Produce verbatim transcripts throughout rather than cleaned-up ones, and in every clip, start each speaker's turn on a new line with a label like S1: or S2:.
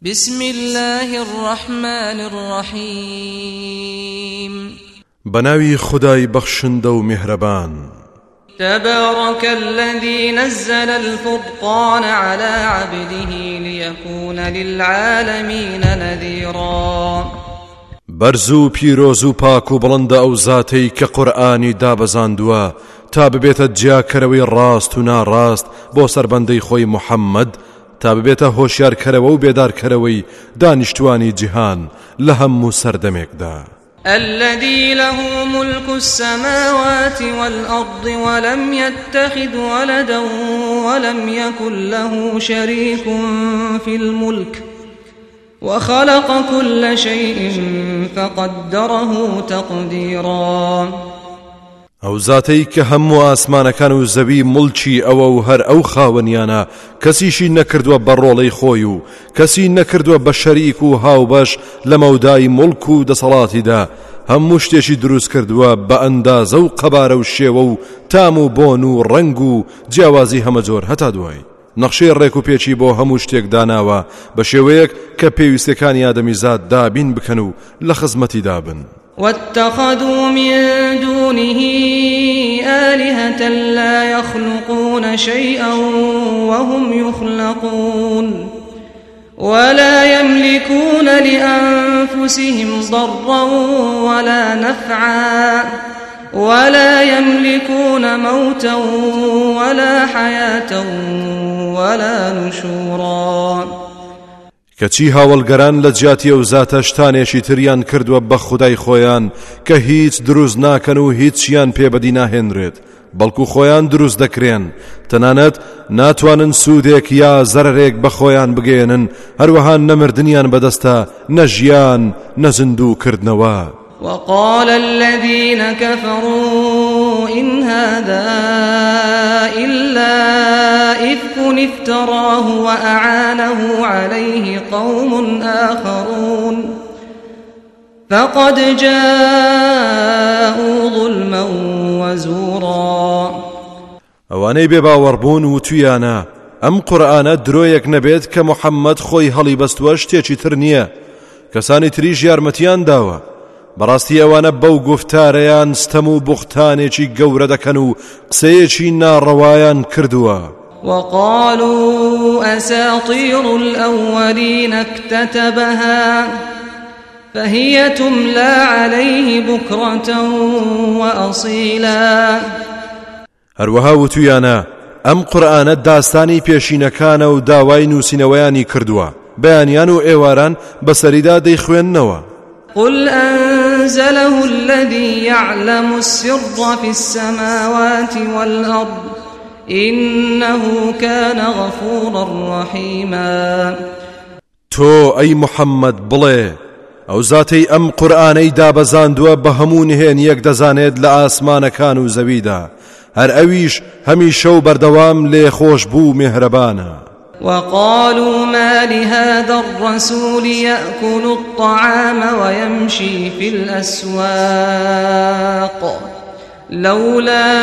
S1: بسم الله الرحمن الرحيم
S2: بناوي خداي بخشندو مهربان
S1: تبارك الذي نزل الفرقان على عبده ليكون للعالمين نذيرا
S2: برزو پیروزو پاکو بلند او ذاتي كقرآني دابزاندوا تا ببيت جا كروي راست و ناراست بو سربندي خوي محمد تا ببيت هوشيار كرو و بيدار كروي دانشتواني جهان لهم سردمك دا
S1: الذي له ملك السماوات والأرض ولم يتخذ ولدا ولم يكن له شريك في الملك وخلق كل شيء فقدره تقديرا
S2: او ذاتي كهم آسمان كانوا زبي ملچي او هر او خاونيانا كسيشي نكردوا برولي خويو كسي نكردوا بشريكو هاو باش لموداي ملكو دا صلاتي دا هم مشتشي دروس كردوا باندازه و قباره و شيوو تامو بونو رنگو جاوازي هم جور هتا دواي نقشي ريكو بيچي بو هموشتيك داناوا بشيويك كبيوستكاني آدمي زاد دابين بكنو لخزمتي دابن
S1: واتخذوا من دونه آلهة لا يخلقون شيئا وهم يخلقون ولا يملكون لأنفسهم ضرا ولا نفعا ولا يملكون موتا ولا حياة ولا نشورا
S2: کەچی هاوڵگەران لە جیاتی ئەو زاتە شتانێکی تریان کردووە بە خودای خۆیان کە هیچ دروست ناکەن و هیچیان پێبەدی ناهێنرێت بەڵکو خۆیان دروست دەکرێن تەنانەت ناتوانن سوودێک یا زەرێک بە خۆیان بگێنن هەروەها نەمردنیان بەدەستە نەژیان نەزیندوو کردنەوە
S1: وقال الذين كفروا إن هذا إلا إفك افتراه وأعانه عليه قوم آخرون فقد جاءوا ظلما وزورا
S2: ئەوانەی بێباوەڕبوون وتویانە ئەم قورئانە درۆیەک نەبێت کە محەممەد خۆی هەڵی بەستووە شتێکی تر نییە کەسانی تریش یارمەتیان داوە بەڕاستی ئەوانە بەو گفتارەیان ستەم و بوختانێکی گەورە دەکەن و قسەیەکی ناڕەوایان کردووە
S1: وقالوا أساطير الأولين اكتتبها فهي تملى عليه بكرة وأصيلا
S2: هەروەها وتویانە ئەم قورئانە داستانی پێشینەکانە و داوای نووسینەوەیانی کردووە بەیانیان و ئێواران بەسەریدا دەیخوێننەوە
S1: قل أنزله الذي يعلم السر في السماوات والأرض إنه كان غفورا رحيما
S2: تو أي محمد بڵێ ئەو زاتەی ئەم قورئانەی دابەزاندووە بە هەموو نهێنیەک دەزانێت لە ئاسمانەکان و زەویدا هەر ئەویش هەمیشە و بەردەوام لێ خۆش بوو مێهرەبانە
S1: وقالوا ما لهذا الرسول يأكل الطعام ويمشي في الأسواق لولا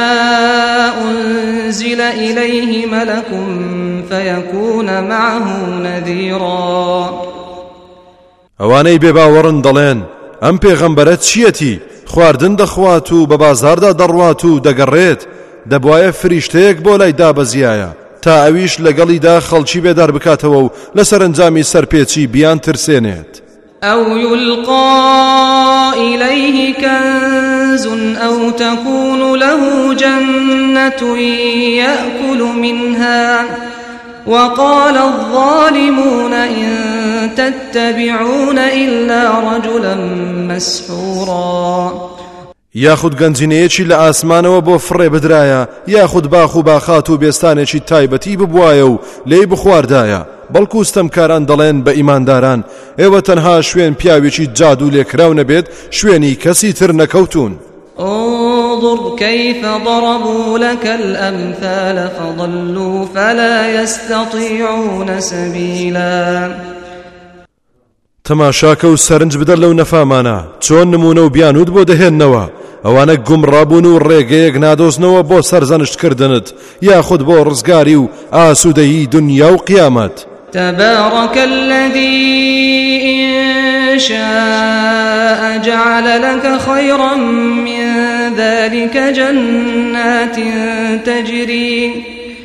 S1: أنزل إليه ملك فيكون معه نذيرا
S2: ئەوانەی بێباوەڕن دەڵێن ئەم پێغەمبەرە چیەتی خواردن دەخوات و بە بازاردا دەڕوات و دەگەڕێت دەبوایە فریشتەیەک بۆ لای دابەزیایە تا ئەویش لەگەڵیدا خەڵکی بێدار بکاتەوە و لە سەرنجامی سەرپێچی بیان ترسێنێت
S1: أو يلقى إليه كنز أو تكون له جنة يأكل منها وقال الظالمون إن تتبعون إلا رجلا مسحورا
S2: یاخود گەنجینەیەکی لە ئاسمانەوە بۆ فڕێ بدرایە یاخود باخ و باخات و بێستانێکی تایبەتی ببوایە و لێی بخواردایە بەڵکو ستەمکاران دەڵێن بە ئیمانداران ئێوە تەنها شوێن پیاوێکی جادو لێکراو نەبێت شوێنی کەسی تر نەکەوتون
S1: انظر كيف ضربوا لك الأمثال فضلوا فلا يستطيعون سبيلا
S2: تەماشاکە و سەرنج بدە لەو نەفامانە چۆن نمونە و بیانوت بۆ دەهێننەوە ئەوانە گومڕابوون و ڕێگەیەک نادۆزنەوە بۆ سەرزەنشتکردنت یاخود بۆ ڕزگاری و ئاسوودەیی دنیا و قیامەت
S1: تبارك الذي إن شاء جعل لك خيرا من ذلك جنات تجري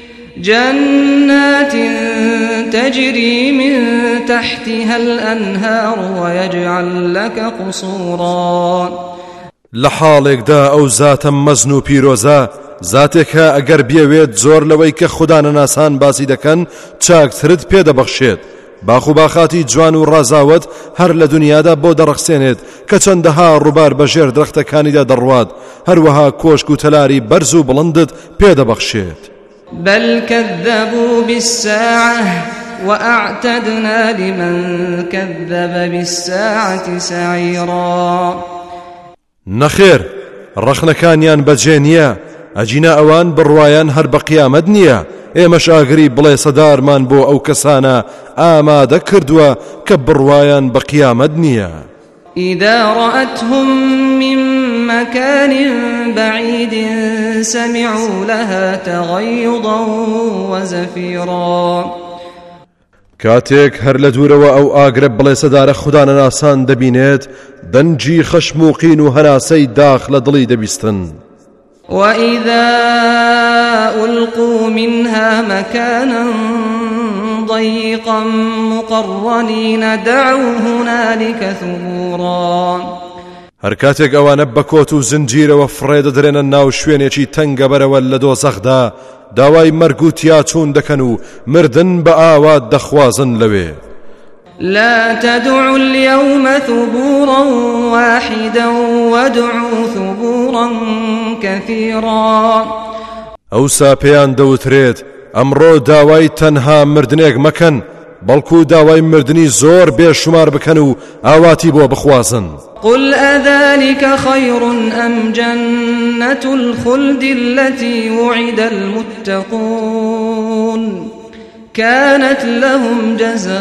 S1: جنات تجري من تحتها الأنهار ويجعل لك قصورا.
S2: لحالك دا أو ذات مزنو بيروزا ذاتك اگر بيويت زور لويك خدانا ناسان باسي دكن چاك ترد پيدا بخشيت باخو باخاتی جوان و رازاوت هر لدنیادا بۆ دەڕەخسێنێت کە چەندەها ڕووبار بەژێر درەختەکانیدا دەڕوات هەروەها کۆشک و تەلاری بەرز و بڵندت پێدەبەخشێت.
S1: بل كذبوا بالساعة وأعتدنا لمن كذب بالساعة سعيرا.
S2: نخير رخنكانيان بجينيا ئەجینا ئەوان بڕوایان هەر بە قیامەت نییە ئێمەش ئاگری بڵێ سەدارمان بۆ ئەو کەسانە ئامادە کردووە کە بڕوایان بە قیامەت نییە.
S1: إذا رأتهم من مكان بعيد سمعوا لها تغيظا وزفيرا.
S2: کاتێک هەر لە دوورەوە ئەو ئاگرە بڵێ سەدارە خوددانە ناسان دەبینێت دەنجی خەشموقین و هەناسەی داخ لە دڵی دەبیستن.
S1: وإذا ألقوا منها مكانا ضيقا مقرنين دعوا هنالك ثبورا.
S2: هەر کاتێک ئەوانە بەکۆت و زنجیرەوە فڕێ دەدرێنە ناو شوێنێکی تەنگە بەرەوە لە دۆزەخدا داوای مەرگ و تیاچوون دەکەن و مردن بە ئاوات دەخوازن لەوێ.
S1: لا تدعوا اليوم ثبورا واحدا وادعوا ثبورا كثيرا.
S2: ئەوسا پێیان دەوترێت ئەمڕۆ داوای تەنها مردنێک مەکەن بەڵکو داوای مردنی زۆر بێشمار بکەن و ئاواتی بۆ بخوازن.
S1: قل أذلك خير أم جنة الخلد التي وعد المتقون كانت لهم جزاء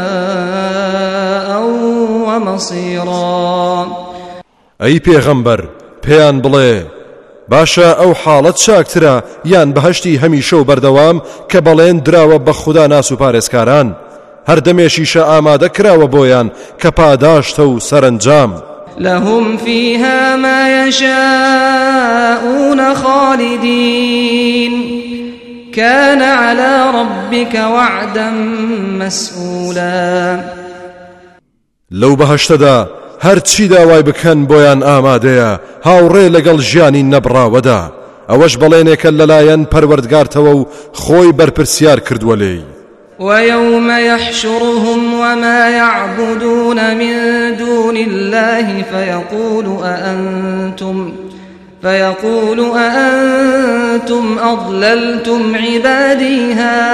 S1: ومصيرا.
S2: أي پیغمبر پیان بڵێ باشە ئەو حاڵەت چاکترە یان بەهەشتی هەمیشە و بەردەوام کە بەڵێن دراوە بە خوددا ناس و پارێزکاران هەر دەمێشیشە ئامادە کراوە بۆیان کە پاداشتە و سەرنجام.
S1: لهم فيها ما يشاءون خالدين كان على ربك وعدا مسئولا.
S2: لو بەهەشتەدا هەر چی داوای بکەن بۆیان ئامادەیە هاوڕێ لەگەڵ ژیانی نەبڕاوەدا ئەوەش بەڵێنێکە لەلایەن پەروەردگارتەوە و خۆی بەرپرسیار کردووە لێی.
S1: ويوم يحشرهم وما يعبدون من دون الله فيقول أأنتم فيقول أأنتم أضللتم عبادي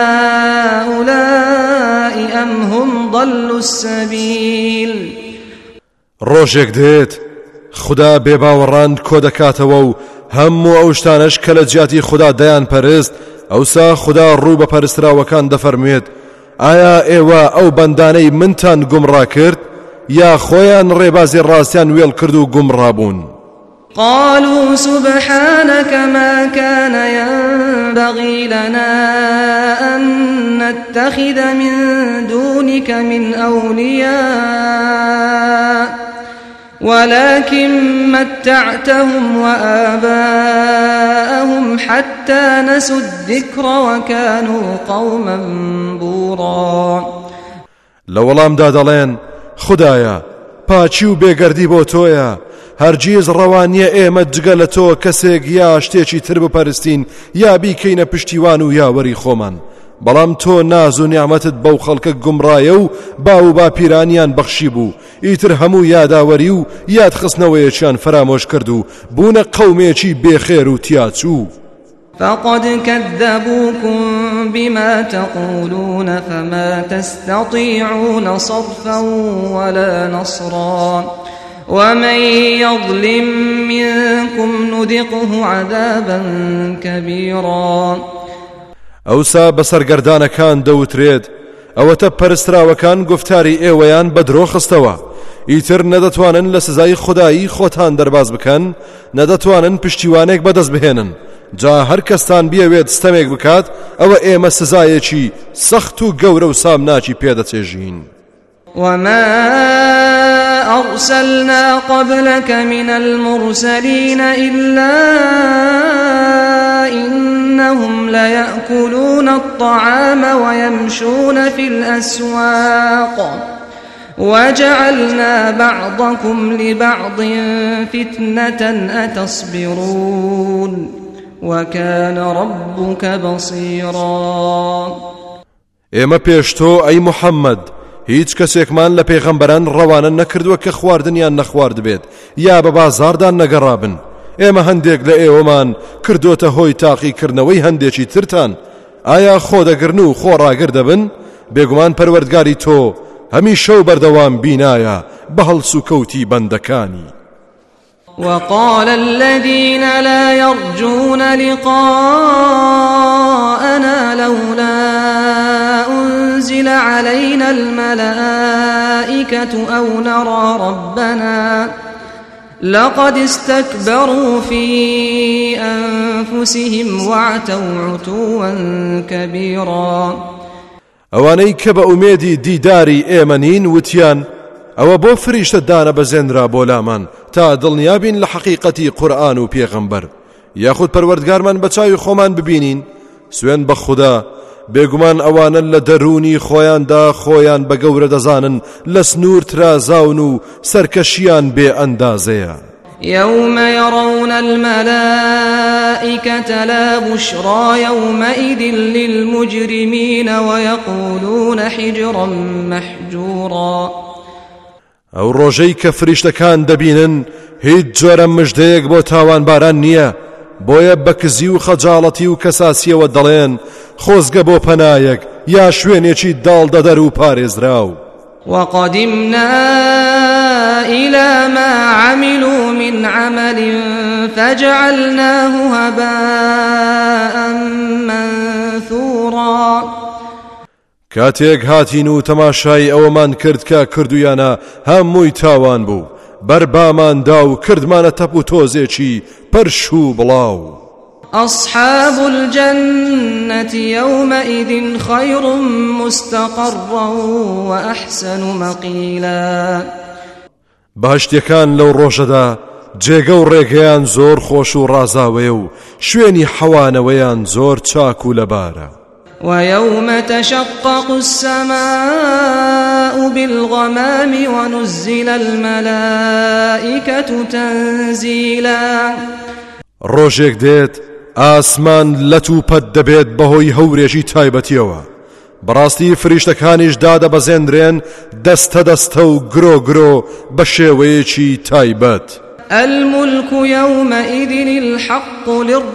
S1: هؤلاء أم هم ضلوا السبيل.
S2: ڕۆژێک دێت خدا بێباوەڕان کۆ دەکاتەوە و هەموو ئەو شتانەش کە لە جیاتی خدا دەیان پەرست ئەوسا خدا ڕوو بە پەرستراوەکان دەفەرمێت ئایا ئێوە ئەو بەندانەی منتان گومڕا کرد یا خۆیان ڕێبازی ڕاستیان وێڵ کرد و گومڕابوون.
S1: قالوا سبحانك ما كان ينبغي لنا أن نتخذ من دونك من أولياء ولكن متعتهم وآباءهم حتى نسوا الذكر وكانوا قوما بورا.
S2: لەوەڵام دادەڵێن خدایە پاچی و بێگەردی بۆ تۆیە هەرگیز ڕەوانیە ئێمە جگە لە تۆ کەسێک یا شتێکی تر بپەرستین یا بیکەینە پشتیوان و یاوەری خۆمان بەڵام تۆ ناز و نیعمەتت بەو خەڵکە گومڕایە و با و باپیرانیان بەخشی بوو ئیتر هەموو یاداوەری و یاد خستنەوەیەکیان فرامۆش کرد و بوونە قەومێکی بێخێر و تیاچوو.
S1: فقد كذبوكم بما تقولون فما تستطيعون صرفا ولا نصرا ومن يظلم منكم نذقه عذابا كبيرا.
S2: ئەوسا بەسەرگەردانەکان دەوترێت ئەوەتە پەرستراوەکان گفتاری ئێوەیان بەدرۆ خستەوە ئیتر نەدەتوانن لە سزای خودایی خۆتان دەرباز بکەن نەدەتوانن پشتیوانێک بەدەست بهێنن جا هەر کەستان بیەوێت ستەمێک بکات ئەوە ئێمە سزایەکی سەخت و گەورە و سامناکی پێدەچێژین.
S1: وما أرسلنا قبلك من المرسلين إلا إنهم ليأكلون الطعام ويمشون في الأسواق وجعلنا بعضكم لبعض فتنة أتصبرون وكان ربك بصيرا.
S2: ئێمە پێش تۆ ئەی محەممەد هیچ کەسێکمان لە پێغەمبەران ڕەوانە نەکردووە کە خواردنیان نەخوارد بێت یا بە بازاردان نەگەڕابن. ئێمە هەندێک لە ئێوەمان کردوتە هۆی تاقیکردنەوەی هەندێکی ترتان. ئایا خۆدەگرن و خۆڕاگر دەبن؟ بێگومان پەروەردگاری تۆ هەمیشە و بەردەوام بینایە بە هەڵس و کەوتی بەندەکانی.
S1: وقال الذين لا يرجون لقاءنا لولا أنزل علينا الملائكة أو نرى ربنا لقد استكبروا في أنفسهم وعتوا عتوا كبيرا.
S2: ئەوانەی کە بە ئومێدی دیداری ئێمەنین وتیان ئەوە بۆ فریشتە دانە بەزێنرا بۆ لامان تا دڵنیابین لە حەقیقەتی قورئان و پێغەمبەر یاخود پەروەردگارمان بە چاوی خۆمان ببینین. سوێن بە خودا بێگومان ئەوانە لە دەرونی خۆیاندا خۆیان بە گەورە دەزانن لە سنوور ترازاون و سەرکەشیان بێ ئەندازەیە.
S1: يوم يرون الملائكة لا بشرى يومئذ للمجرمين ويقولون حجرا محجورا.
S2: ئەو ڕۆژەی کە فریشتەکان دەبینن هیچ جۆرە مژدەیەک بۆ تاوان باران نییە، بۆیە بە کزی و خەجاڵەتی و کەساسیەوە دەڵێن خۆزگە بۆ پەنایەک یا شوێنێکی داڵدەدەر و پارێزراو.
S1: وقدمنا إلى ما عملوا من عمل فجعلناه هباء منثورا.
S2: کاتێک هاتین و تەماشای ئەوەمان کرد کە کردویانە هەمووی تاوان بوو، بەرباماندا و کردمانە تەپ و تۆزێکی پەرش و بڵاو.
S1: أصحاب الجنة يومئذ خير مستقرا وأحسن مقيلا.
S2: باشتیەکان لەو ڕۆژەدا جێگە و ڕێگەیان زۆر خۆش و ڕازاوێ و شوێنی حەوانەوەیان زۆر چاک و لەبارە.
S1: ويوم تشقق السماء بالغمام ونزل الملائكة تنزيلا.
S2: ڕۆژێک دێت ئاسمان لەت و پەت دەبێت بەهۆی هەورێژی تایبەتیەوە، بەڕاستی فریشتەکانیش دادەبەزێنرێن دەستە دەستە و گرۆ گرۆ بە شێوەیەکی تایبەت.
S1: الملك يومئذ الحق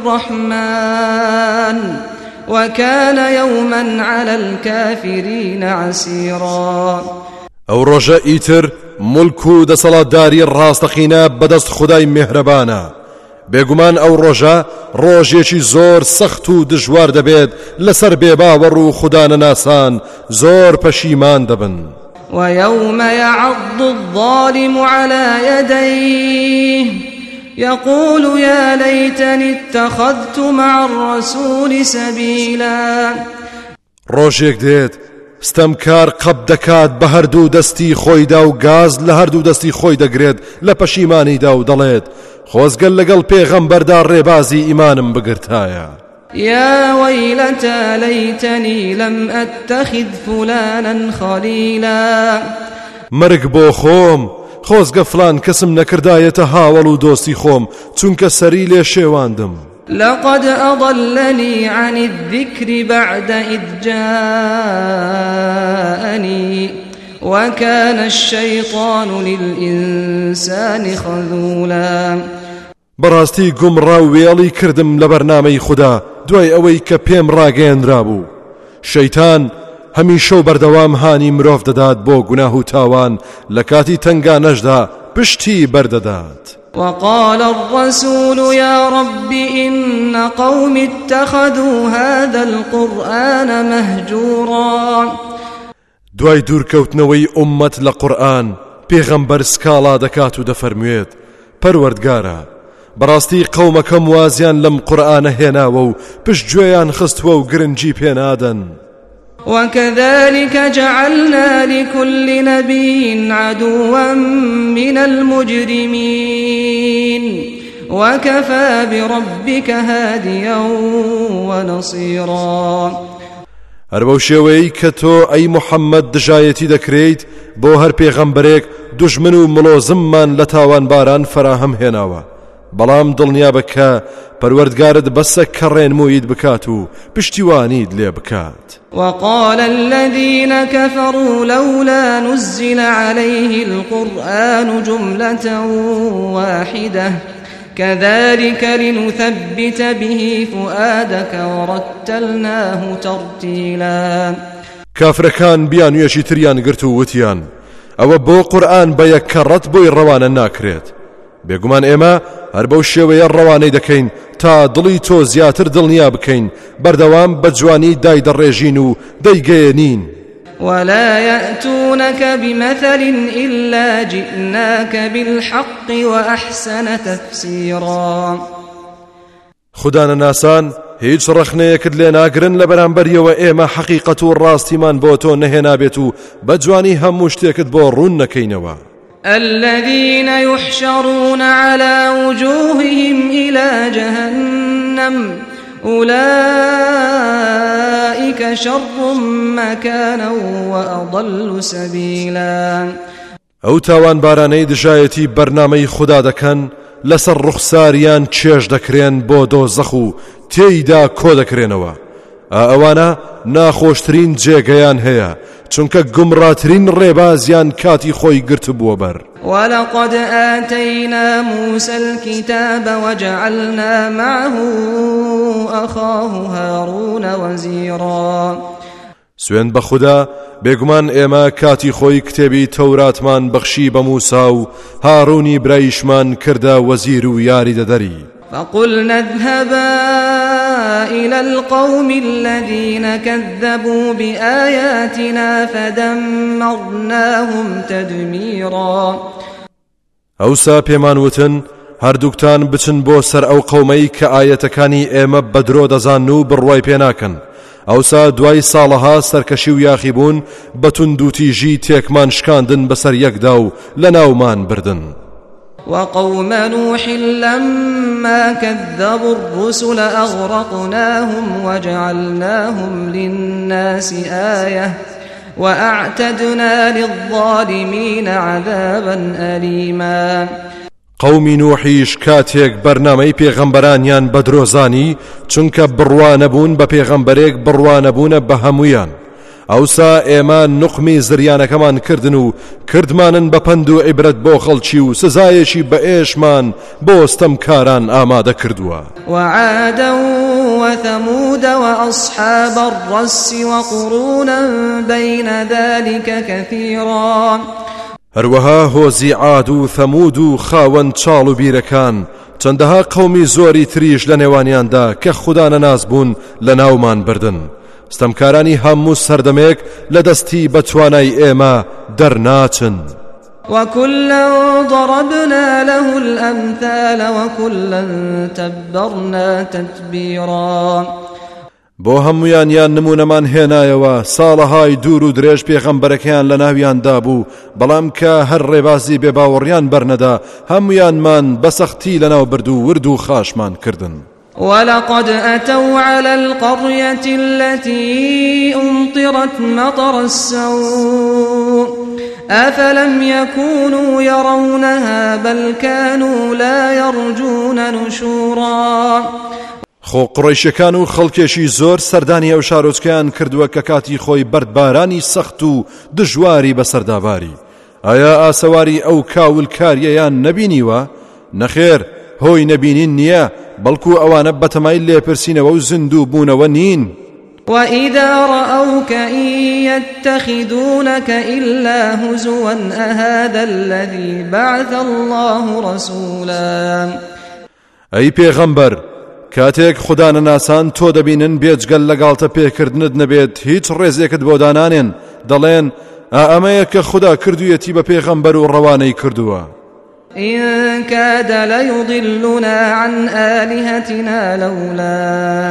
S1: للرحمن وكان يوما على الكافرين عسيرا.
S2: ئەو ڕۆژە ئیتر ملک و دەسەڵاتداری ڕاستەقینە بەدەست خودای میهرەبانە. بێگومان ئەو ڕۆژە ڕۆژێکی زۆر سەخت و دژوار دەبێت لەسەر بێباوەڕ و خودانەناسان زۆر پەشیمان دەبن.
S1: ويوم يعض الظالم على يديه يقول يا ليتني اتخذت مع الرسول سبيلا.
S2: ڕۆژێک دێت ستەمکار قەب دەکات بە هەردوو دەستی خۆیدا و گاز لە هەردوو دەستی خۆی دەگرێت لە پەشیمانیدا و دەڵێت خۆزگەل لەگەڵ پێغەمبەردا ڕێبازی ئیمانم بگرتایە.
S1: يا ويلتى ليتني لم أتخذ فلانا خليلا.
S2: مرگ بۆ خۆم، خۆزگە فلان کەسم نەکردایەتە هاوڵ و دۆستی خۆم چونکە سەری لێ شێواندم.
S1: لقد أضلني عن الذكر بعد إذ جاءني وكان الشيطان للإنسان خذولا.
S2: بەڕاستی گومڕا و وێڵی کردم لە بەرنامەی خوددا دوای ئەوەی کە پێم ڕاگەیەنرا بوو. شەیتان هەمیشە و بەردەوام هانی مرۆڤ دەدات بۆ گوناه و تاوان لە کاتی تەنگانەشدا پشتی بەردەدات.
S1: وقال الرسول يا رب إن قوم اتخذوا هذا القرآن مهجورا.
S2: دوای دوورکەوتنەوەی ئومەت لە قورئان پێغەمبەر سکاڵا دەکات و دەفەرموێت پەروەردگارە بەڕاستی قەومەکەم وازیان لەم قورئانە هێناوە و پشتگوێیان خستووە و گرنگی پێنادەن.
S1: وكذلك جعلنا لكل نبي عدوا من المجرمين وكفى بربك هاديا ونصيرا.
S2: هەر بەو شێوەیەی کە تۆ ئەی موحەممەد دژایەتی دەکرێیت بۆ هەر پێغەمبەرێک دوژمن و مڵۆزممان لە تاوانباران فراهەم هێناوە، بەڵام دڵنیا بکە پەروەردگارت بەسە کەڕێنموویت بکات و پشتیوانیت لێ بکات.
S1: وقال الذين كفروا لولا نزل عليه القرآن جملة واحدة كذلك لنثبت به فؤادك ورتلناه ترتيلا.
S2: كافركان بيان ويشي تريان گرتو وتيان او بو قرآن بيك كرت بوي روانا ناكريت، بێگومان ئێمە هەر بەو شێوەیە ڕەوانەی دەکەین تا دڵی تۆ زیاتر دڵنیا بکەین، بەردەوام بە جوانی دایدەڕێژین و دەیگەیەنین.
S1: ولا يأتونك بمثل إلا جئناك بالحق وأحسن تفسيرا.
S2: خدانا ناسان هیچ ڕەخنەیەکت لێ ناگرن لە بەرامبەریەوە ئێمە حەقیقەت و ڕاستیمان بۆ تۆ نەهێنابێت و بە جوانی هەموو شتێکت بۆ ڕوون نەکەینەوە.
S1: الذين يحشرون على وجوههم إلى جهنم أولئك شر مكانا وأضل سبيلا.
S2: ئەو تاوان بارانەی دژایەتی بەرنامەی خوددا دەکەن لەسەر ڕوخساریان چێژ دەکرێن بۆ دۆزەخ و تێیدا کۆ دەکرێنەوە. ئەوانە ناخۆشترین جێگەیان هەیە چونکە گومڕاترین ڕێبازیان کاتی خۆی گرت بووە بەر.
S1: ولقد آتينا موسى الكتاب وجعلنا معه أخاه هارون وزيرا.
S2: سوێن بە خوددا بێگومان ئێمە کاتی خۆی کتێبی تەوراتمان بەخشی بە موسا و هارونی برایشمان کردە وەزیر و یاریدەدەری.
S1: فقلنا اذهبا إلى القوم الذين كذبوا بآياتنا فدمرناهم تدميرا.
S2: ئەوسا پێمان وتن هەردووکتان بچن بۆ سەر ئەو قەومەی کە ئاەتەکانی ئێمە بەدرۆ دەزان و بڕوای پێ ناکەن. ئەوسا دوای ساڵەها سەرکەشی و یاخی بوون بەتوند و تیژی تێکمان شکاندن بەسەر یەکدا و لە ناومان بردن.
S1: وقوم نوح لما كذبوا الرسل أغرقناهم وجعلناهم للناس آية وأعتدنا للظالمين عذابا أليما.
S2: قومی نوحیش کاتێک بەرنامەی پێغەمبەرانیان بەدرۆزانی چونکە بڕوانەبوون بە پێغەمبەرێک بڕوانەبوونە بە هەمویان. ئەوسا ئێمە نوقمی زریانەکەمان کردن و کردمانن بە پند و عیبرەت بۆ خەڵکی و سزایەکی بە ئێشمان بۆ ستەمکاران ئامادە کردووە.
S1: وعادا وثمود وأصحاب الرس وقرونا بين ذلك كثيرا.
S2: هەروەها هۆزی عاد و ثەمود و خاوەن چاڵ و بیرەکان چەندەها قەومی زۆری تریش لە نێوانیاندا کە خوددا نەناس بوون لە ناومان بردن. ستەمکارانی هەموو سەردەمێک لە دەستی بە توانای ئێمە دەرناچن.
S1: وكلا ضربنا له الأمثال وكلا تبرنا تتبيرا.
S2: بۆ هەمویان یان نمونەمان هێنایەوە ساڵەهای دوور و درێژ پێغەمبەرەکەیان لە ناویاندا بوو، بەڵام کە هەر ڕێبازی بێباوەڕیان بەرنەدا هەمویانمان بەسەختی لەناو برد و ورد و خاشمان کردن.
S1: ولقد أتوا على القرية التي أمطرت مطر السوء أفلم يكونوا يرونها بل كانوا لا يرجون نشورا.
S2: خۆ قڕیشەکان و خەڵکێشی زۆر سەردانی ئەو شارۆچکەیان کردووە کە کاتی خۆی بەردبارانی سەخت و دژواری بەسەرداواری. ئایا ئاسەواری ئەو کاولکاریەیان نەبینیوە؟ نەخێر، هۆی نەبینین نییە، بەڵکو ئەوانە بەتەمای لێپرسینەوە و زیندوو بوونەوە نین.
S1: وإذا رأوك إن يتخذونك إلا هزوا أهذا الذي بعث الله رسولا.
S2: أي پیغمبر کاتێک خوددا نەناسان تۆ دەبینن بێجگەل لەگاڵتە پێکردنت نەبێت هیچ ڕێزێکت بۆ دانانێن، دەڵێن ئەمەیە کە خوددا کردوویەتی بە پێغەمبەر و ڕەوانەی کردووە.
S1: إن كاد ليضلنا عن آلهتنا لولا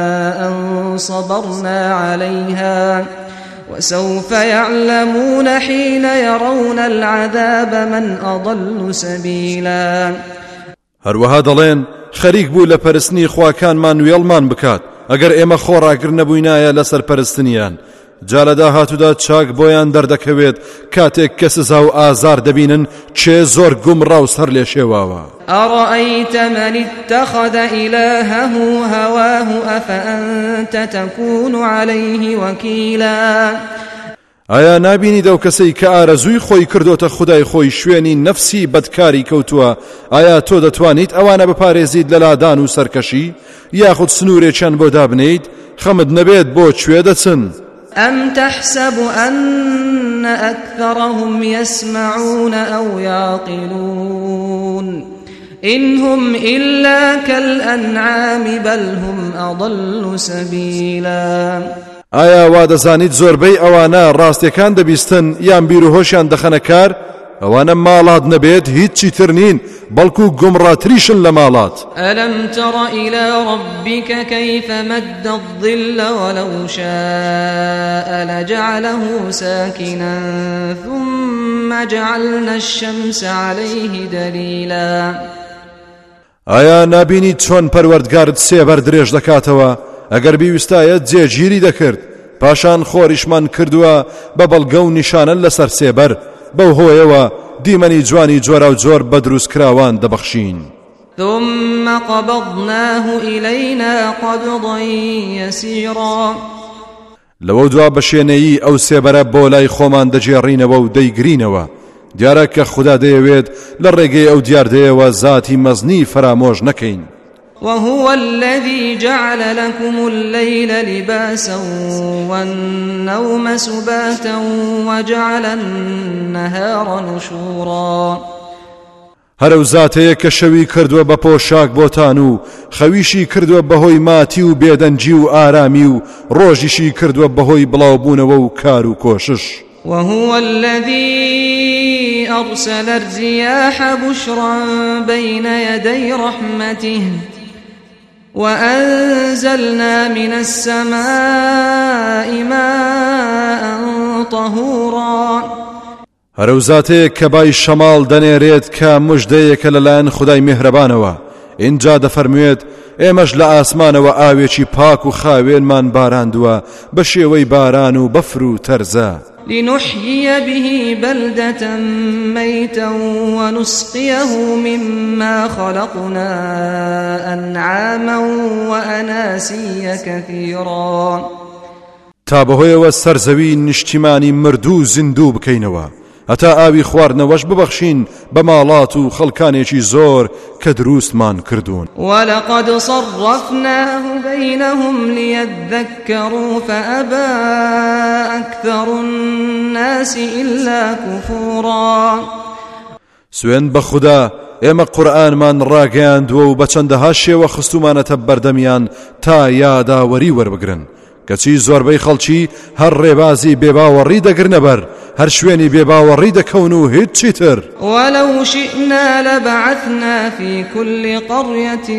S1: أن صبرنا عليها وسوف يعلمون حين يرون العذاب من أضل سبيلا.
S2: هەروەها دەڵێن خەریک بوو لە پەرستنی خواکانمان وێڵمان بکات ئەگەر ئێمە خۆڕاگر نەبووینایە لەسەر پەرستنیان. جا لە داهاتوودا چاک بۆیان دەردەکەوێت کاتێک کە سزا و ئازار دەبینن چێ زۆر گومڕا و سەر لێ شێواوە.
S1: أرأيت من اتخذ إلهه هواه أفأنت تكون عليه وكيلا.
S2: ئایا نابینی دەو کەسەی کە ئارەزووی خۆی کردۆتە خودای خۆی شوێنی نەفسی بەدکاری کەوتووە، ئایا تۆ دەتوانیت ئەوانە بپارێزیت لە لادان و سەرکەشی یاخود سنوورێکیان بۆ دابنیت؟ خەمت نەبێت بۆ کوێ دەچن؟
S1: أم تحسب أن أكثرهم يسمعون أو يعقلون إن هم إلا كالأنعام بل هم أضل سبيلا.
S2: ئایا وا دەزانیت زۆربەی ئەوانە ڕاستیەکان دەبیستن یان بیر و هۆشیان دەخەنە کار؟ ئەوانە ماڵات نەبێت هیچی تر نین بەڵکو گومڕاتریشن لە ماڵات.
S1: ألم تر إلى ربك كيف مد الظل ولو شاء لجعله ساكنا ثم جعلنا الشمس عليه دليلا.
S2: ئایا نابینی چۆن پەروەردگارت سێبەر درێژ دەکاتەوە؟ ئەگەر بیویستایە جێگیری دەکرد پاشان خۆریشمان کردووە بە بەڵگە و نیشانە لەسەر سێبەر، بەو هۆیەوە دیمەنی جوانی جۆرا و جۆر بە دروستکراوان دەبەخشین.
S1: ثم قبضناه إلينا قبضا يسيرا.
S2: لەوە دوا بەشێنەیی ئەو سێبەرە بۆ لای خۆمان دەجێڕینەوە و دەیگرینەوە. دیارە کە خوددا دەیەوێت لە ڕێگەی ئەو دیاردەیەوە زاتی مەزنی فرامۆژ نەکەین.
S1: وهو الذي جعل لكم الليل لباسا والنوم سباتا وجعل النهار نشورا.
S2: هەرو زاتەیە کە شەوی کردووە بە پۆشاک بۆتان و خەویشی کردووە بەهۆی ماتی و بێدەنجی و ئارامی و ڕۆژیشی کردووە بەهۆی بڵاوبوونەوە و کار و کۆشش.
S1: وهو الذي أرسل الرياح بشرا بين يدي رحمته وأنزلنا من السماء ماء طهورا.
S2: هەرو زاتەیە کە بای شەماڵ دەنێرێت کە موژدەیەکە لەلایەن خودای میهرەبانەوە. اینجا دەفەرموێت ئێمەش لە ئاسمانەوە ئاوێکی پاک و خاوێنمان باراندووە بە شێوەی باران و بەفر و تەرزە.
S1: لنحيي به بلدة ميتا ونسقيه مما خلقنا أنعاما وأناسيا كثيرا.
S2: تا بەهۆیەوە سەرزەوی نیشتیمانی مردوو زیندوو بکەینەوە هەتا ئاوی خواردنەوەش ببەخشین بە ماڵات و خەڵکانێکی زۆر کە دروستمان کردوون.
S1: ولقد صرفناه بينهم ليذكروا فأبى أكثر الناس إلا كفورا.
S2: سوێن بە خوددا ئێمە قورئانمان ڕاگەیاندووە و بە چەندەها شێوە خستومانەتە بەردەمیان تا یاداوەری وەربگرن، کەچی زۆربەی خەڵکی هەر ڕێبازی بێباوەڕی دەگرنە بەر، هەر شوێنی بێباوەڕی دەکەون و هیچی تر.
S1: ولو شئنا لبعثنا في كل قرية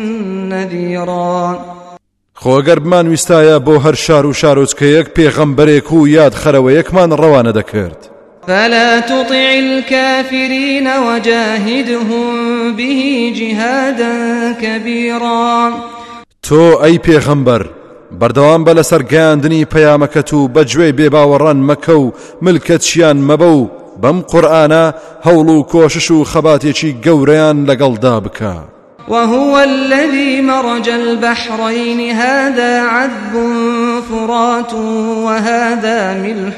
S1: نذيرا.
S2: خۆگەر بمان ویستایە بۆ هەر شار و شارۆچکەیەک پێغەمبەرێک و یاد خەرەوەیەکمان ڕەوانە دەکرد.
S1: فلا تطع الكافرين وجاهدهم به جهادا كبيرا.
S2: تۆ ئەی پێغەمبەر بەردەوام بە لەسەر گەیاندنی پەیامەکەت و بەگوێی بێباوەڕان مەکە و ملکەتیان مەبە و بەم قورئانە هەوڵ و کۆشش و خەباتێکی گەورەیان لەگەڵدا بکە.
S1: وهو الذي مرج البحرين هذا عذب فرات وهذا ملح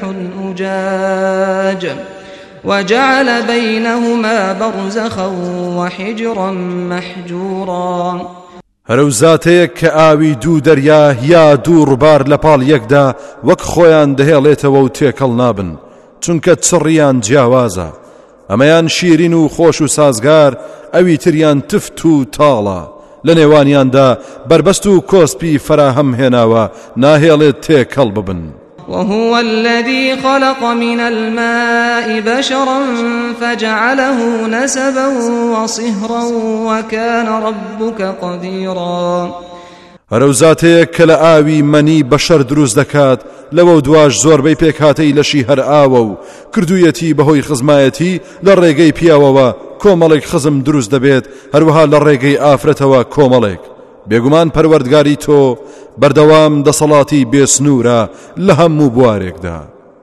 S1: أجاج وجعل بينهما برزخا وحجرا محجورا.
S2: هەرو زاتەیەک کە ئاوی دوو دەریا یا دوو ڕووبار لە پاڵ یەکدا وەک خۆیان دەهێڵێتەوە و تێکەڵ نابن چونکە چڕیان جیاوازە. ئەمەیان شیرین و خۆش و سازگار، ئەوی تریان تفت و تاڵە، لە نێوانیاندا بربەست و کۆسپی فراهەم هێناوە ناهێڵێت تێکەڵ ببن.
S1: وهو الذي خلق من الماء بشرا فجعله نسبا وصهرا وكان ربك قديرا.
S2: هەرەو زاتەیە کە لە ئاوی مەنی بەشەر دروست دەکات لەوە دواش زۆربەی پێکهاتەی لەشی هەر ئاوە و کردوویەتی بەهۆی خزمایەتی لە ڕێگەی پیاوەوە کۆمەڵێک خزم دروست دەبێت هەروەها لە ڕێگەی ئافرەتەوە کۆمەڵێک. بێگومان پەروەردگاری تۆ بەردەوام دەسەڵاتی بێسنوورە لە هەموو بوارێکدا.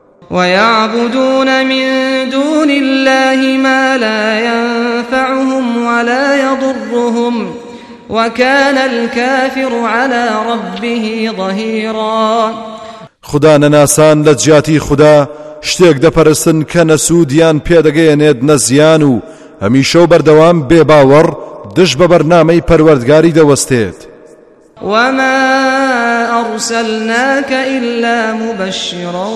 S1: ويعبدون من دون الله ما لا ينفعهم ولا يضرهم وكان الكافر على ربه ظهيرا.
S2: خدا نەناسان لە جیاتی خدا شتێک دەپەرستن کە نەسوودیان پێدەگەیەنێت نەزیان و هەمیشە و بەردەوام بێباوەڕ دش بە بەرنامەی پەروەردگاری دەوەستێت.
S1: وما أرسلناك إلا مبشرا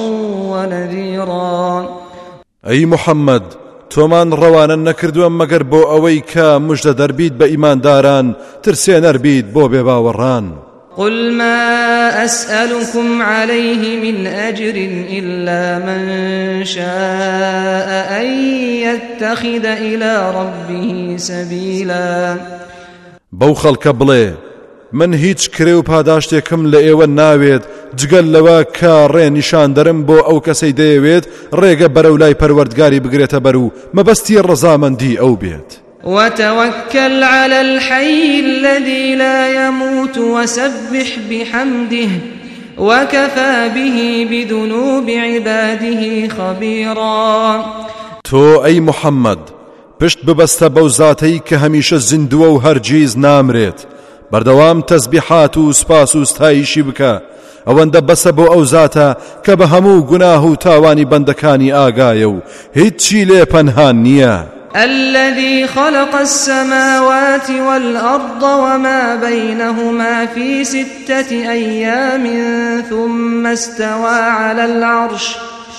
S1: ونذيرا.
S2: أي محمد تۆمان ڕەوانە نەکردووە مەگەر بۆ ئەوەی کە موژدە دەربیت بە ئیمانداران ترسێنەر بیت بۆ بێباوەڕان.
S1: قل ما أسألكم عليه من أجر إلا من شاء أن يتخذ إلى ربه سبيلا.
S2: بەو خەڵکە بڵێ من هیچ کرێ و پاداشتێکم لە ئێوە ناوێت جگەل لەوە کە ڕێ نیشان دەرم بۆ ئەو کەسەی دەیەوێت ڕێگە بەرەو لای پەروەردگاری بگرێتە بەر و مەبەستی ڕەزامەندی ئەو بێت.
S1: وتوكل على الحي الذي لا يموت وسبح بحمده وكفى به بذنوب عباده خبيرا.
S2: تۆ ئەی محەممەد پشت ببەستە بەو زاتەی کە هەمیشە زیندووە و هەرگیز نامرێت بەردەوام تەسبیحات و سپاس و ستایشی بکە ئەوەندە بەسە بۆ ئەو زاتە کە بە هەموو گوناه و تاوانی بەندەکانی ئاگایە و هیچی لێ پەنهان نییە.
S1: الذي خلق السماوات والأرض وما بينهما في ستة أيام ثم استوى على العرش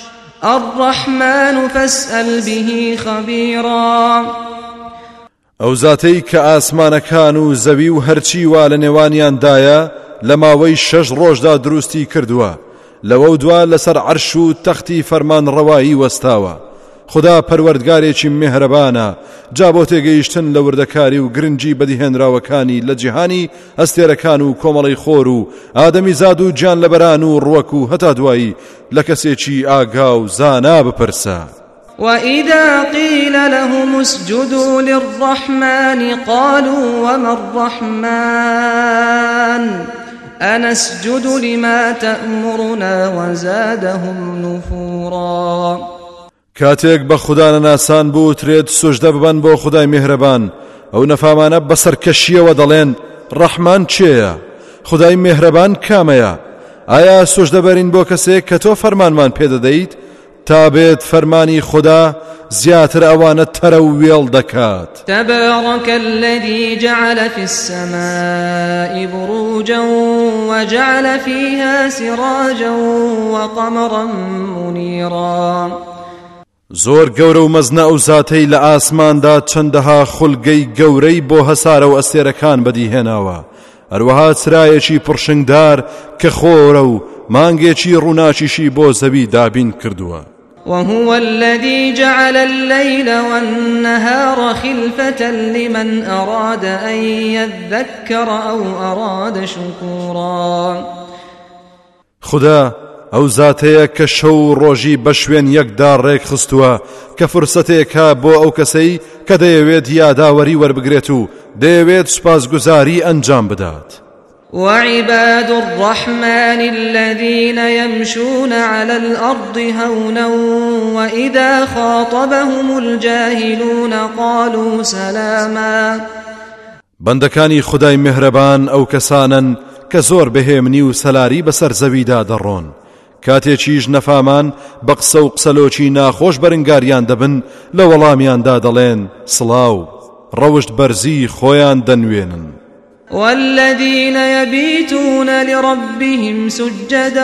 S1: الرحمن فاسأل به خبيرا.
S2: ئەو زاتەی کە ئاسمانەکان و زەوی و هەرچی وا لە نێوانیاندایە لە ماوەی شەش ڕۆژدا دروستی کردووە لەوە دوا لەسەر عەرش و تەختی فەرمان ڕەوایی وەستاوە. خدا پەروەردگارێکی میهرەبانە جا بۆ تێگەیشتن لە وردەکاری و گرنگی بەدیهێنراوەکانی لە جیهانی ئەستێرەکان و کۆمەڵی خۆر و ئادەمی زاد و گیان لەبەران و ڕوەک و هەتا دوایی لە کەسێکی ئاگا و زانا بپرسە.
S1: وإذا قيل لهم اسجدوا للرحمن قالوا وما الرحمن أنسجد لما تأمرنا وزادهم نفورا.
S2: کاتێک بە خوددا نەناسان بوترێت سوژدە ببەن بۆ خودای میهرەبان ئەو نەفامانە بەسەر کەشیەوە دەڵێن ڕەحمان چێیە؟ خودای میهرەبان کامەیە؟ ئایا سوژدە بەرین بۆ کەسێک کە تۆ فەرمانمان پێدەدەیت تا بێت فەرمانی خوددا زیاتر ئەوانە تەرە و وێڵ دەکات.
S1: تبارك الذي جعل في السماء بروجا وجعل فيها سراجا وقمرا منيرا.
S2: زۆر گەورە و مەزنە ئەو زاتەی لە ئاسماندا چەندەها خولگەی گەورەی بۆ هەسارە و ئەستێرەکان بەدیهێناوە هەروەها چرایەکی پڕشنگدار کە خۆرە و مانگێکی ڕووناچیشی بۆ زەوی دابین کردووە.
S1: وهو الذي جعل الليل والنهار خلفة لمن أراد أن يذكر أو أراد شكورا.
S2: خدا ئەو زاتەیە کە شەو ڕۆژی بە شوێن یەکدا ڕێک خستووە کە فرسەتێکە بۆ ئەو کەسەی کە دەیەوێت یاداوەری وەربگرێت و دەیەوێت سوپاسگوزاری ئەنجام بدات.
S1: وعباد الرحمن الذين يمشون على الأرض هونا وإذا خاطبهم الجاهلون قالوا سلاما.
S2: بەندەکانی خودای میهرەبان ئەو کەسانن کە زۆر بەهێمنی و سەلاری بەسەر زەویدا دەڕۆن کاتێکیش نەفامان بە قسە و قسەلۆکی ناخۆش بەرنگاریان دەبن لە وەڵامیاندا دەڵێن سڵاو ڕەوشت بەرزی خۆیان دەنوێنن.
S1: والذين يبيتون لربهم سجدا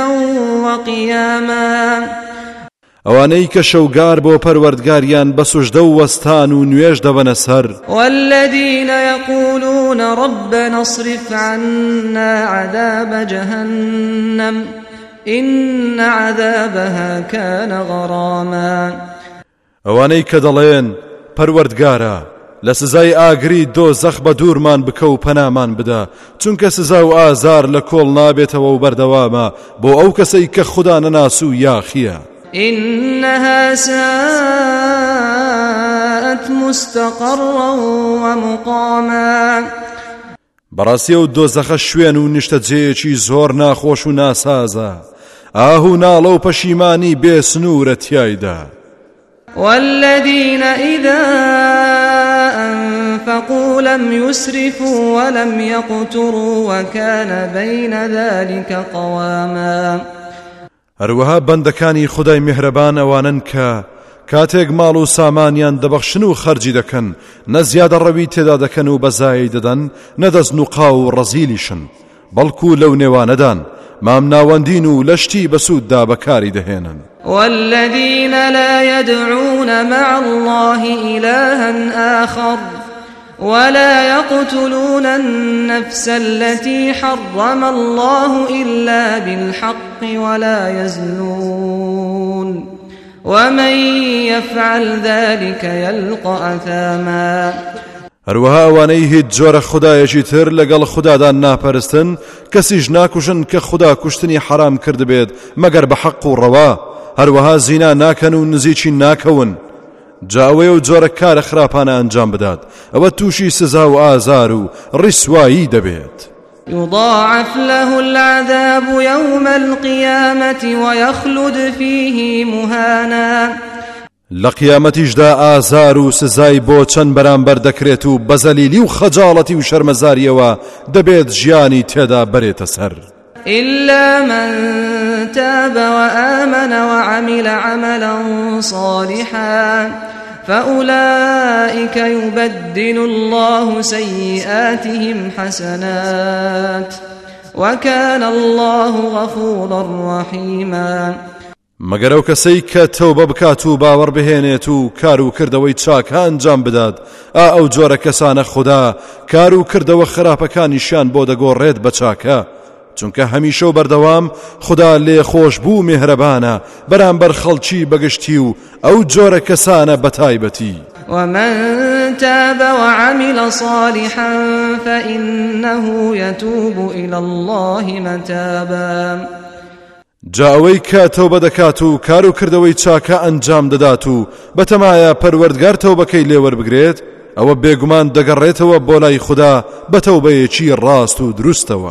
S1: وقياما.
S2: ئەوانەی کە شەوگار بۆ پەروەردگاریان بە سوژدە و وەستان و نوێژ دەبەنە سەر.
S1: والذين يقولون ربنا اصرف عنا عذاب جهنم إن عذابها كان غراما.
S2: ئەوانەی کە دەڵێن پەروەردگارە لە سزای ئاگری دۆزەخ بە دوورمان بکە و پەنامان بدە، چونکە سزا و ئازار لە کۆڵ نابێتەوە و بەردەوامە بۆ ئەو کەسەی کە خوددا نەناسوو یاخیە.
S1: إنها ساءت مستقرا ومقاما.
S2: بەڕاستی ئەو دۆزەخە شوێن و نیشتەجێیەکی زۆر ناخۆش و ناسازە، ئاه و ناڵە و پەشیمانی بێ سنوورە تیایدا.
S1: والذين إذا أنفقوا لم يسرفوا ولم يقتروا وكان بين ذلك قواما.
S2: هەروەها بەندەکانی خودای میهرەبان ئەوانن کە کاتێک ماڵ و سامانیان دەبەخشن و خەرجی دەکەن نە زیادە ڕەوی تێدا دەکەن و بەزایی دەدەن نەدەزن و قاو و ڕەزیلیشن، بەڵکو لەو نێوانەدان مام ناوەندین و لەشتی بەسووددا بەکاری دەهێنن.
S1: والذين لا يدعون مع الله إلها آخر ولا يقتلون النفس التي حرم الله إلا بالحق ولا يزنون ومن يفعل ذلك يلقى أثاما.
S2: هەروەها ئەوانەی هیچ جۆرە خودایەکی تر لەگەڵ خوددادان ناپەرستن کەسیش ناکوشن کە خوددا کوشتنی حرام کردبێت مەگەر بە حەق و ڕەوا، هەروەها زینا ناکەن و نزیکی ناکەون، جاوێ و جۆرە کارە خراپانە ئەنجام بدات، ئەوە تووشی سزا و ئازار و ڕیسوایی دەبێت.
S1: يضاعف له العذاب يوم القيامة ويخلد فيه مهانا.
S2: لە قیامەتیشدا ئازار و سزای بۆ چەند بەرامبەر دەکرێت و بەزەلیلی و خەجاڵەتی و شەرمەزاریەوە دەبێت ژیانی تێدا بەرێتە سەر.
S1: إلا من تاب وآمن وعمل عملا صالحا فأولئك يبدل الله سيئاتهم حسنات وكان الله غفورا رحيما.
S2: مەگەر ئەو کەسەی کە تەوبە بکات و باوەڕ بهێنێت و کار و کردەوەی چاک ئەنجام بدات، ئا ئەو جۆرە کەسانە خوددا کار و کردەوە خراپەکانیشیان بۆ دەگۆڕێت بە چاکە، چونکە هەمیشە و بەردەوام خوددا لێ خۆش بوو میهرەبانە بەرامبەر خەڵکی بەگشتی و ئەو جۆرە کەسانە بەتایبەتی.
S1: ومن تاب وعمل صالحا فإنه يتوب إلى الله متابا.
S2: جا ئەوەی کە تەوبە دەکات و کار و کردەوەی چاکە ئەنجام دەدات و بەتەمایە پەروەردگار تەوبەکەی لێوەربگرێت، ئەوە بێگومان دەگەڕێتەوە بۆ لای خوددا بە تەوبەیەکی ڕاست و دروستەوە.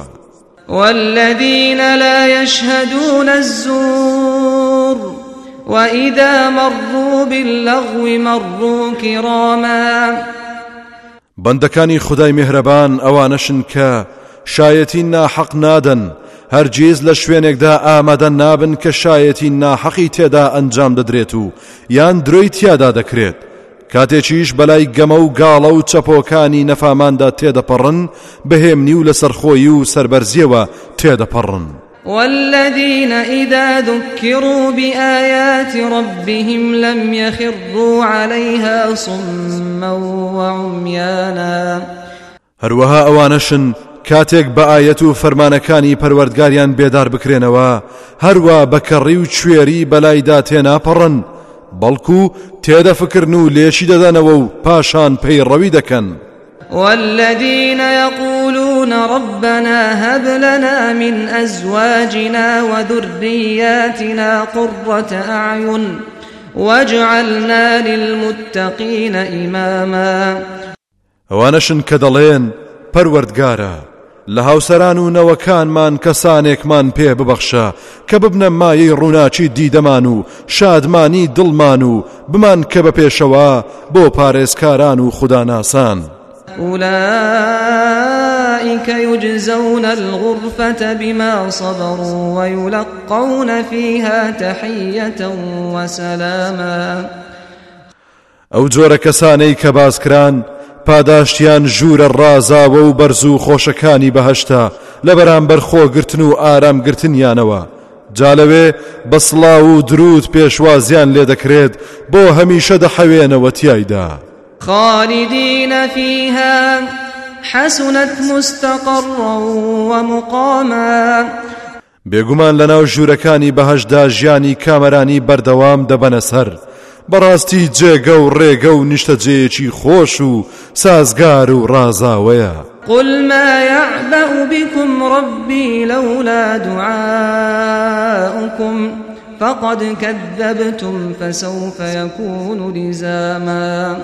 S1: والذين لا يشهدون الزور وإذا مروا باللغو مروا كراما.
S2: بەندەکانی خودای میهرەبان ئەوانەشن کە شایەتی ناحەق نادەن، هەرگیز لە شوێنێکدا ئامادە نابن کە شایەتی ناحەقی تێدا ئەنجام دەدرێت و یان درۆی تیادا دەکرێت، کاتێکیش بەلای گەمە و گاڵە و چەپۆکانی نەفاماندا تێدەپەڕن، بەهێمنی و لەسەرخۆیی و سەربەرزیەوە تێدەپەڕن.
S1: والذين إذا ذكروا بآيات ربهم لم يخروا عليها صما وعميانا.
S2: هەروەها ئەوانەشن کاتێک بە ئایەت و فەرمانەکانی پەروەردگاریان بێدار بکرێنەوە، هەروە بەکەڕی و کوێری بەلایدا تێناپەڕن، بەڵکو تێدەفکردن و لێشی دەدەنەوە و پاشان پەیڕەوی دەکەن.
S1: والذين يقولون ربنا هب لنا من أزواجنا وذرياتنا قرة أعين واجعلنا للمتقين إماما.
S2: ئەوانەشن کە دەڵێن پەروەردگارە لە هاوسەران و نەوەکانمان کەسانێکمان پێ ببەخشە کە ببنە مایەی ڕووناچی دیدەمان و شادمانی دڵمان و بمان کە بە پێشەوە بۆ پارێزکاران و خوداناسان.
S1: أولئك يجزون الغرفة بما صبروا ويلقون فيها تحية وسلاما.
S2: ئەو جۆرە کەسانەی کە باسکران پاداشتیان ژوورە ڕازاوە و بەرز و خۆشەکانی بەهەشتا لە بەرامبەر خۆگرتن و ئارامگرتنیانەوە، جالەوێ بە سڵاو و درود پێشوازیان لێ دەکرێت بۆ هەمیشە دەحەوێنەوە تیایدا.
S1: خالدين فيها حسنت مستقرا ومقاما.
S2: بێگومان لەناو ژوورەکانی بەهەشدا ژیانی کامەرانی بەردەوام دەبەنە سەر بەڕاستی جێگە و ڕێگە و نیشتەجێیەکی خۆش و سازگار و ڕازاوەیە.
S1: قل ما يعبأ بكم ربي لولا دعاؤكم فقد كذبتم فسوف يكون لزاما.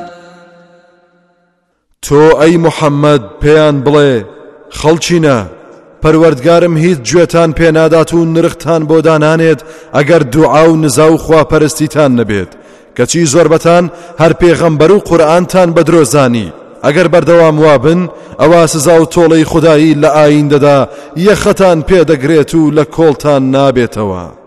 S2: تۆ ئەی محەممەد پێیان بڵێ خەڵچینە پەروەردگارم هیچ گوێتان پێنادات و نرختان بۆ دانانێت ئەگەر دوعا و نزا و خواپەرستیتان نەبێت کەچی زۆربەتان هەر پێغەمبەر و قورئانتان بە درۆزانی ئەگەر بەردەوام وابن ئەوە سزا و تۆڵەی خودایی لە ئایندەدا یەخەتان پێدەگرێت و لە کۆڵتان نابێتەوە.